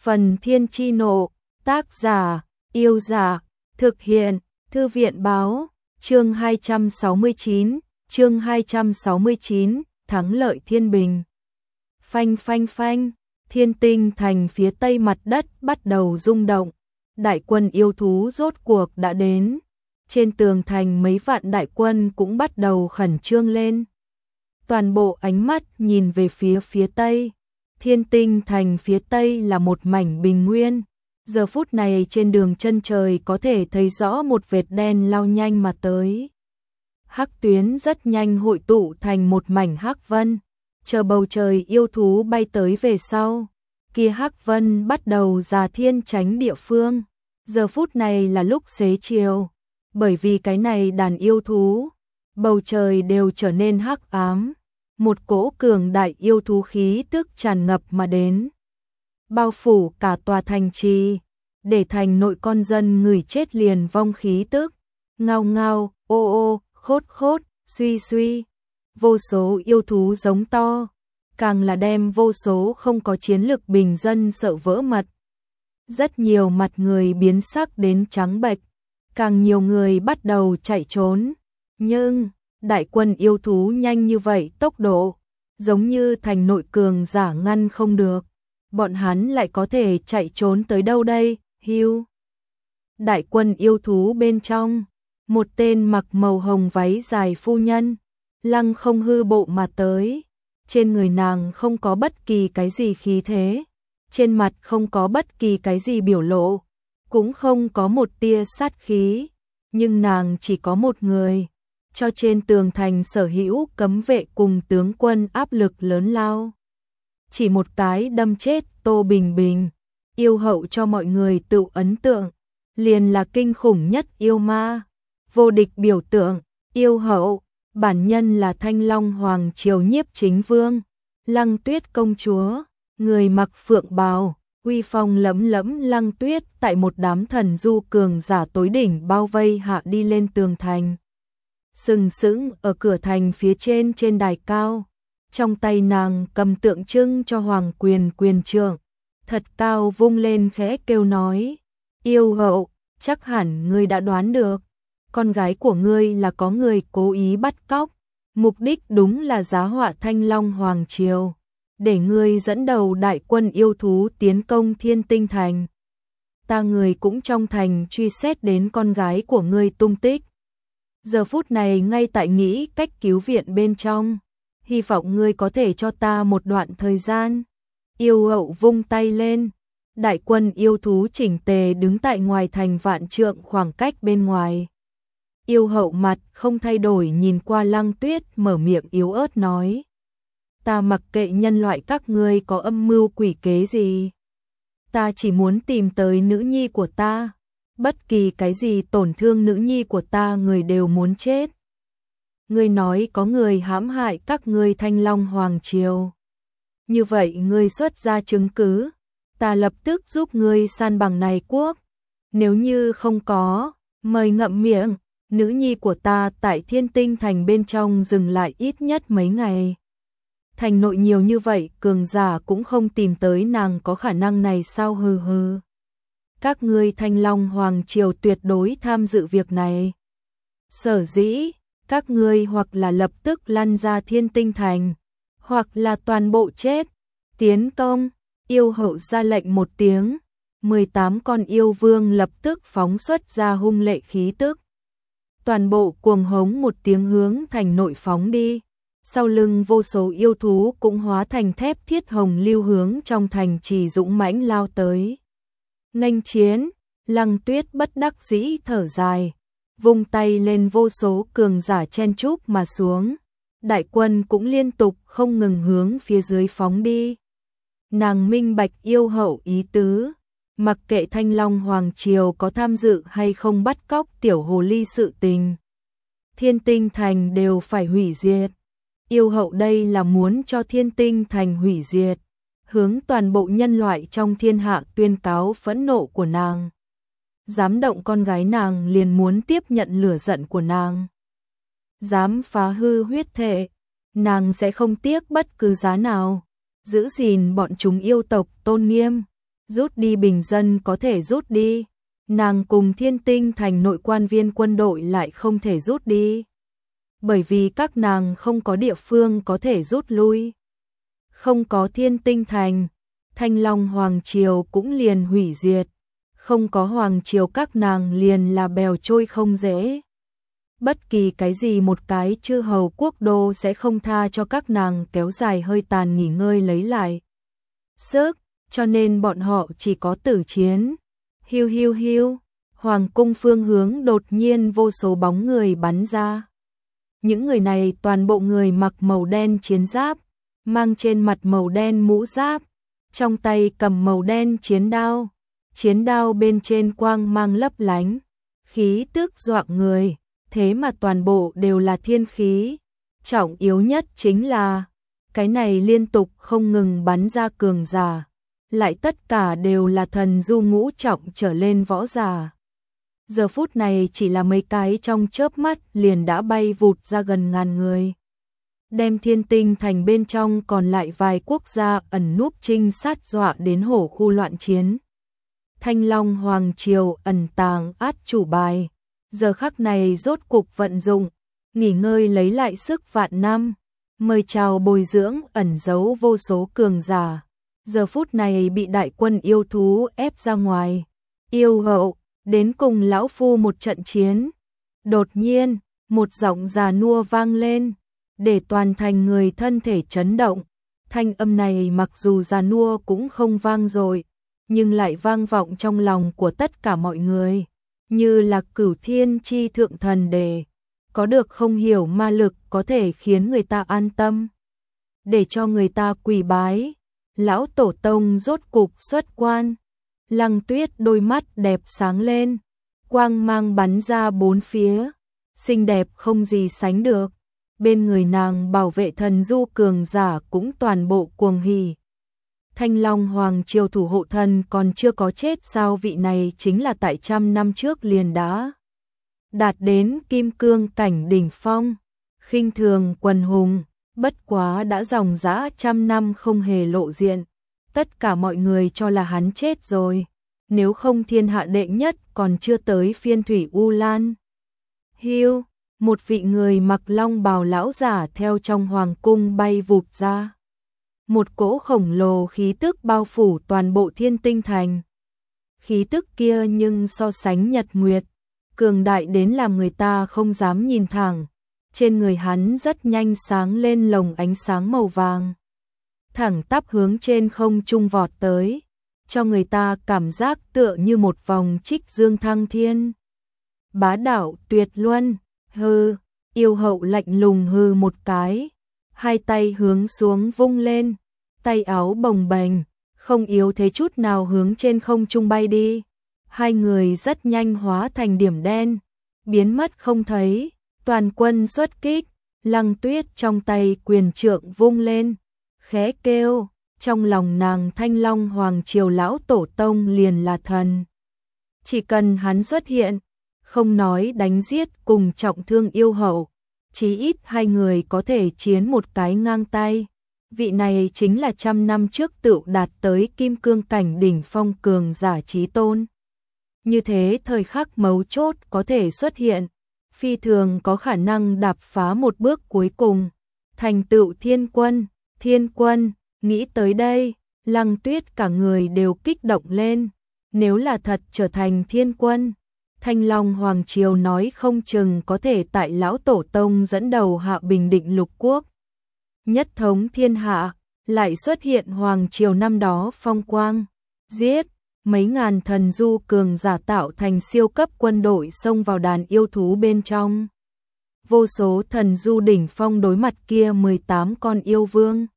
Phần Thiên Chi Nộ, tác giả, Yêu Giả, thực hiện, Thư viện Báo, chương 269, thắng lợi Thiên Bình. Phanh phanh phanh, Thiên Tinh Thành phía tây mặt đất bắt đầu rung động, đại quân yêu thú rốt cuộc đã đến. Trên tường thành mấy vạn đại quân cũng bắt đầu khẩn trương lên. Toàn bộ ánh mắt nhìn về phía tây. Thiên Tinh Thành phía tây là một mảnh bình nguyên. Giờ phút này trên đường chân trời có thể thấy rõ một vệt đen lao nhanh mà tới. Hắc tuyến rất nhanh hội tụ thành một mảnh hắc vân. Chờ bầu trời yêu thú bay tới về sau. Kia hắc vân bắt đầu già thiên tránh địa phương. Giờ phút này là lúc xế chiều. Bởi vì cái này đàn yêu thú, bầu trời đều trở nên hắc ám. Một cỗ cường đại yêu thú khí tức tràn ngập mà đến, bao phủ cả tòa thành trì, để thành nội con dân người chết liền vong khí tức. Ngao ngao, ô ô, khốt khốt, suy suy, vô số yêu thú giống to, càng là đem vô số không có chiến lực bình dân sợ vỡ mật. Rất nhiều mặt người biến sắc đến trắng bệch, càng nhiều người bắt đầu chạy trốn, nhưng đại quân yêu thú nhanh như vậy tốc độ, giống như thành nội cường giả ngăn không được. Bọn hắn lại có thể chạy trốn tới đâu đây, hiu. Đại quân yêu thú bên trong, một tên mặc màu hồng váy dài phu nhân, lăng không hư bộ mà tới. Trên người nàng không có bất kỳ cái gì khí thế, trên mặt không có bất kỳ cái gì biểu lộ, cũng không có một tia sát khí, nhưng nàng chỉ có một người. Cho trên tường thành sở hữu cấm vệ cùng tướng quân áp lực lớn lao. Chỉ một cái đâm chết Tô Bình Bình, yêu hậu cho mọi người tự ấn tượng, liền là kinh khủng nhất yêu ma, vô địch biểu tượng, yêu hậu, bản nhân là Thanh Long Hoàng Triều Nhiếp Chính Vương, Lăng Tuyết công chúa, người mặc phượng bào, uy phong lẫm lẫm. Lăng Tuyết tại một đám thần du cường giả tối đỉnh bao vây hạ đi lên tường thành. Sừng sững ở cửa thành phía trên đài cao, trong tay nàng cầm tượng trưng cho hoàng quyền quyền trượng, thật cao vung lên khẽ kêu nói: "Yêu hậu, chắc hẳn ngươi đã đoán được, con gái của ngươi là có người cố ý bắt cóc, mục đích đúng là giá họa Thanh Long Hoàng Triều, để ngươi dẫn đầu đại quân yêu thú tiến công Thiên Tinh Thành. Ta người cũng trong thành truy xét đến con gái của ngươi tung tích. Giờ phút này ngay tại nghĩ cách cứu viện bên trong, hy vọng ngươi có thể cho ta một đoạn thời gian." Yêu hậu vung tay lên, đại quân yêu thú chỉnh tề đứng tại ngoài thành vạn trượng khoảng cách bên ngoài. Yêu hậu mặt không thay đổi nhìn qua Lăng Tuyết, mở miệng yếu ớt nói: "Ta mặc kệ nhân loại các ngươi có âm mưu quỷ kế gì, ta chỉ muốn tìm tới nữ nhi của ta. Bất kỳ cái gì tổn thương nữ nhi của ta người đều muốn chết. Ngươi nói có người hãm hại các ngươi Thanh Long Hoàng Triều. Như vậy ngươi xuất ra chứng cứ, ta lập tức giúp ngươi san bằng này quốc. Nếu như không có, mời ngậm miệng, nữ nhi của ta tại Thiên Tinh Thành bên trong dừng lại ít nhất mấy ngày. Thành nội nhiều như vậy cường giả cũng không tìm tới nàng, có khả năng này sao? Hừ hừ. Các ngươi Thanh Long Hoàng Triều tuyệt đối tham dự việc này. Sở dĩ, các ngươi hoặc là lập tức lăn ra Thiên Tinh Thành, hoặc là toàn bộ chết. Tiến công." Yêu hậu ra lệnh một tiếng, 18 con yêu vương lập tức phóng xuất ra hung lệ khí tức. Toàn bộ cuồng hống một tiếng hướng thành nội phóng đi. Sau lưng vô số yêu thú cũng hóa thành thép thiết hồng lưu hướng trong thành trì dũng mãnh lao tới. Nghênh chiến, Lăng Tuyết bất đắc dĩ thở dài, vung tay lên, vô số cường giả chen chúc mà xuống. Đại quân cũng liên tục không ngừng hướng phía dưới phóng đi. Nàng minh bạch yêu hậu ý tứ, mặc kệ Thanh Long Hoàng Triều có tham dự hay không bắt cóc tiểu hồ ly sự tình, Thiên Tinh Thành đều phải hủy diệt. Yêu hậu đây là muốn cho Thiên Tinh Thành hủy diệt, hướng toàn bộ nhân loại trong thiên hạ tuyên cáo phẫn nộ của nàng. Dám động con gái nàng liền muốn tiếp nhận lửa giận của nàng. Dám phá hư huyết thể, nàng sẽ không tiếc bất cứ giá nào, giữ gìn bọn chúng yêu tộc tôn nghiêm. rút đi bình dân có thể rút đi, nàng cùng Thiên Tinh Thành nội quan viên quân đội lại không thể rút đi. Bởi vì các nàng không có địa phương có thể rút lui. Không có Thiên Tinh Thành, Thanh Long Hoàng Triều cũng liền hủy diệt. Không có Hoàng Triều các nàng liền là bèo trôi không dễ. Bất kỳ cái gì một cái chư hầu quốc đô sẽ không tha cho các nàng kéo dài hơi tàn nghỉ ngơi lấy lại sức, cho nên bọn họ chỉ có tử chiến. Hiu hiu hiu, Hoàng cung phương hướng đột nhiên vô số bóng người bắn ra. Những người này toàn bộ người mặc màu đen chiến giáp, mang trên mặt màu đen mũ giáp, trong tay cầm màu đen chiến đao bên trên quang mang lấp lánh, khí tức dọa người, thế mà toàn bộ đều là thiên khí. Trọng yếu nhất chính là, cái này liên tục không ngừng bắn ra cường giả, lại tất cả đều là thần du ngũ trọng trở lên võ giả. Giờ phút này chỉ là mấy cái trong chớp mắt liền đã bay vụt ra gần ngàn người. Đem Thiên Tinh Thành bên trong còn lại vài quốc gia ẩn núp trinh sát dọa đến hổ khu loạn chiến. Thanh Long Hoàng Triều ẩn tàng át chủ bài, giờ khắc này rốt cục vận dụng, nghỉ ngơi lấy lại sức vạn năm, mời chào bồi dưỡng ẩn giấu vô số cường giả. Giờ phút này bị đại quân yêu thú ép ra ngoài. Yêu hậu, đến cùng lão phu một trận chiến. Đột nhiên, một giọng già nua vang lên, để toàn thành người thân thể chấn động. Thanh âm này mặc dù già nua cũng không vang dội, nhưng lại vang vọng trong lòng của tất cả mọi người, như là Cửu Thiên chi thượng thần đề, có được không hiểu ma lực có thể khiến người ta an tâm, để cho người ta quỳ bái. Lão tổ tông rốt cục xuất quan. Lăng Tuyết đôi mắt đẹp sáng lên, quang mang bắn ra bốn phía, xinh đẹp không gì sánh được. Bên người nàng bảo vệ thần du cường giả cũng toàn bộ cuồng hỉ. Thanh Long Hoàng Triều thủ hộ thần còn chưa có chết sao? Vị này chính là tại 100 năm trước liền đã đạt đến kim cương cảnh đỉnh phong, khinh thường quần hùng, bất quá đã dòng dã 100 năm không hề lộ diện. Tất cả mọi người cho là hắn chết rồi, nếu không thiên hạ đệ nhất còn chưa tới phiên Thủy U Lan. Hiu, một vị người mặc long bào lão giả theo trong hoàng cung bay vụt ra. Một cỗ khổng lồ khí tức bao phủ toàn bộ Thiên Tinh Thành. Khí tức kia nhưng so sánh nhật nguyệt, cường đại đến làm người ta không dám nhìn thẳng. Trên người hắn rất nhanh sáng lên lồng ánh sáng màu vàng, thẳng tắp hướng trên không trung vọt tới, cho người ta cảm giác tựa như một vòng trích dương thăng thiên. Bá đạo tuyệt luân, hư, yêu hậu lạnh lùng hư một cái, hai tay hướng xuống vung lên, tay áo bồng bềnh, không yếu thế chút nào hướng trên không trung bay đi. Hai người rất nhanh hóa thành điểm đen, biến mất không thấy. Toàn quân xuất kích, Lăng Tuyết trong tay quyền trượng vung lên, khẽ kêu, trong lòng nàng Thanh Long Hoàng Triều lão tổ tông liền là thần. Chỉ cần hắn xuất hiện, không nói đánh giết cùng trọng thương yêu hậu, chí ít hai người có thể chiến một cái ngang tay. Vị này chính là 100 năm trước tựu đạt tới kim cương cảnh đỉnh phong cường giả chí tôn. Như thế thời khắc mấu chốt có thể xuất hiện, phi thường có khả năng đạp phá một bước cuối cùng, thành tựu thiên quân, nghĩ tới đây, Lăng Tuyết cả người đều kích động lên, nếu là thật trở thành thiên quân, Thanh Long Hoàng Triều nói không chừng có thể tại lão tổ tông dẫn đầu hạ bình định lục quốc. Nhất thống thiên hạ, lại xuất hiện Hoàng Triều năm đó phong quang, giết mấy ngàn thần du cường giả tạo thành siêu cấp quân đội xông vào đàn yêu thú bên trong. Vô số thần du đỉnh phong đối mặt kia 18 con yêu vương.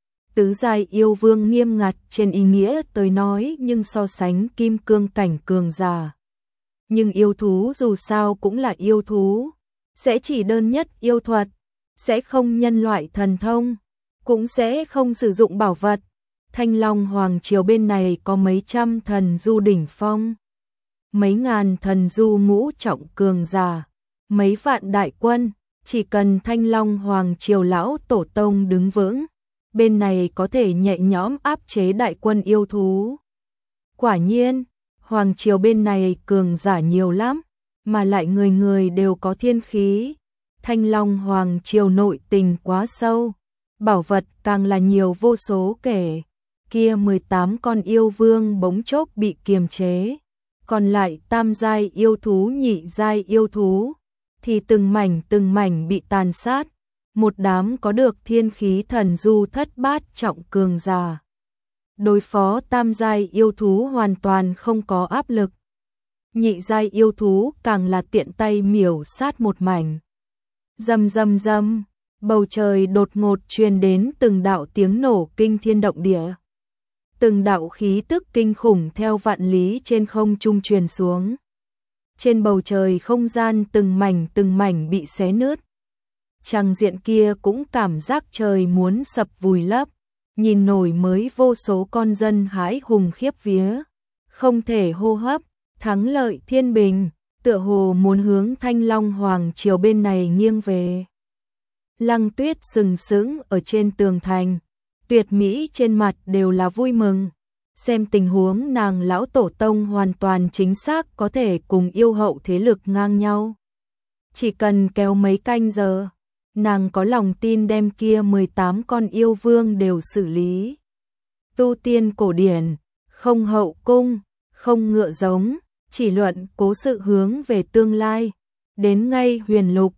Tứ giai yêu vương nghiêm ngặt trên ý nghĩa tới nói nhưng so sánh kim cương cảnh cường giả. Nhưng yêu thú dù sao cũng là yêu thú, sẽ chỉ đơn nhất yêu thuật, sẽ không nhân loại thần thông, cũng sẽ không sử dụng bảo vật. Thanh Long Hoàng Triều bên này có mấy trăm thần du đỉnh phong, mấy ngàn thần du ngũ trọng cường giả, mấy vạn đại quân, chỉ cần Thanh Long Hoàng Triều lão tổ tông đứng vững, bên này có thể nhẹ nhõm áp chế đại quân yêu thú. Quả nhiên, hoàng triều bên này cường giả nhiều lắm, mà lại người người đều có thiên khí. Thanh Long hoàng triều nội tình quá sâu, bảo vật càng là nhiều vô số kể. Kia 18 con yêu vương bỗng chốc bị kiềm chế, còn lại tam giai yêu thú, nhị giai yêu thú thì từng mảnh bị tàn sát. Một đám có được thiên khí thần du thất bát trọng cường giả, đối phó tam giai yêu thú hoàn toàn không có áp lực. Nhị giai yêu thú càng là tiện tay miểu sát một mảnh. Rầm rầm rầm, bầu trời đột ngột truyền đến từng đạo tiếng nổ kinh thiên động địa. Từng đạo khí tức kinh khủng theo vạn lý trên không trung truyền xuống. Trên bầu trời không gian từng mảnh bị xé nứt. Tràng diện kia cũng cảm giác trời muốn sập vùi lấp, nhìn nổi mới vô số con dân hãi hùng khiếp vía, không thể hô hấp. Thắng lợi thiên bình, tựa hồ muốn hướng Thanh Long hoàng triều bên này nghiêng về. Lăng Tuyết sừng sững ở trên tường thành, tuyệt mỹ trên mặt đều là vui mừng. Xem tình huống nàng lão tổ tông hoàn toàn chính xác có thể cùng yêu hậu thế lực ngang nhau. Chỉ cần kéo mấy canh giờ, nàng có lòng tin đem kia 18 con yêu vương đều xử lý. Tu tiên cổ điển, không hậu cung, không ngựa giống, chỉ luận cố sự hướng về tương lai. Đến ngay huyền lục,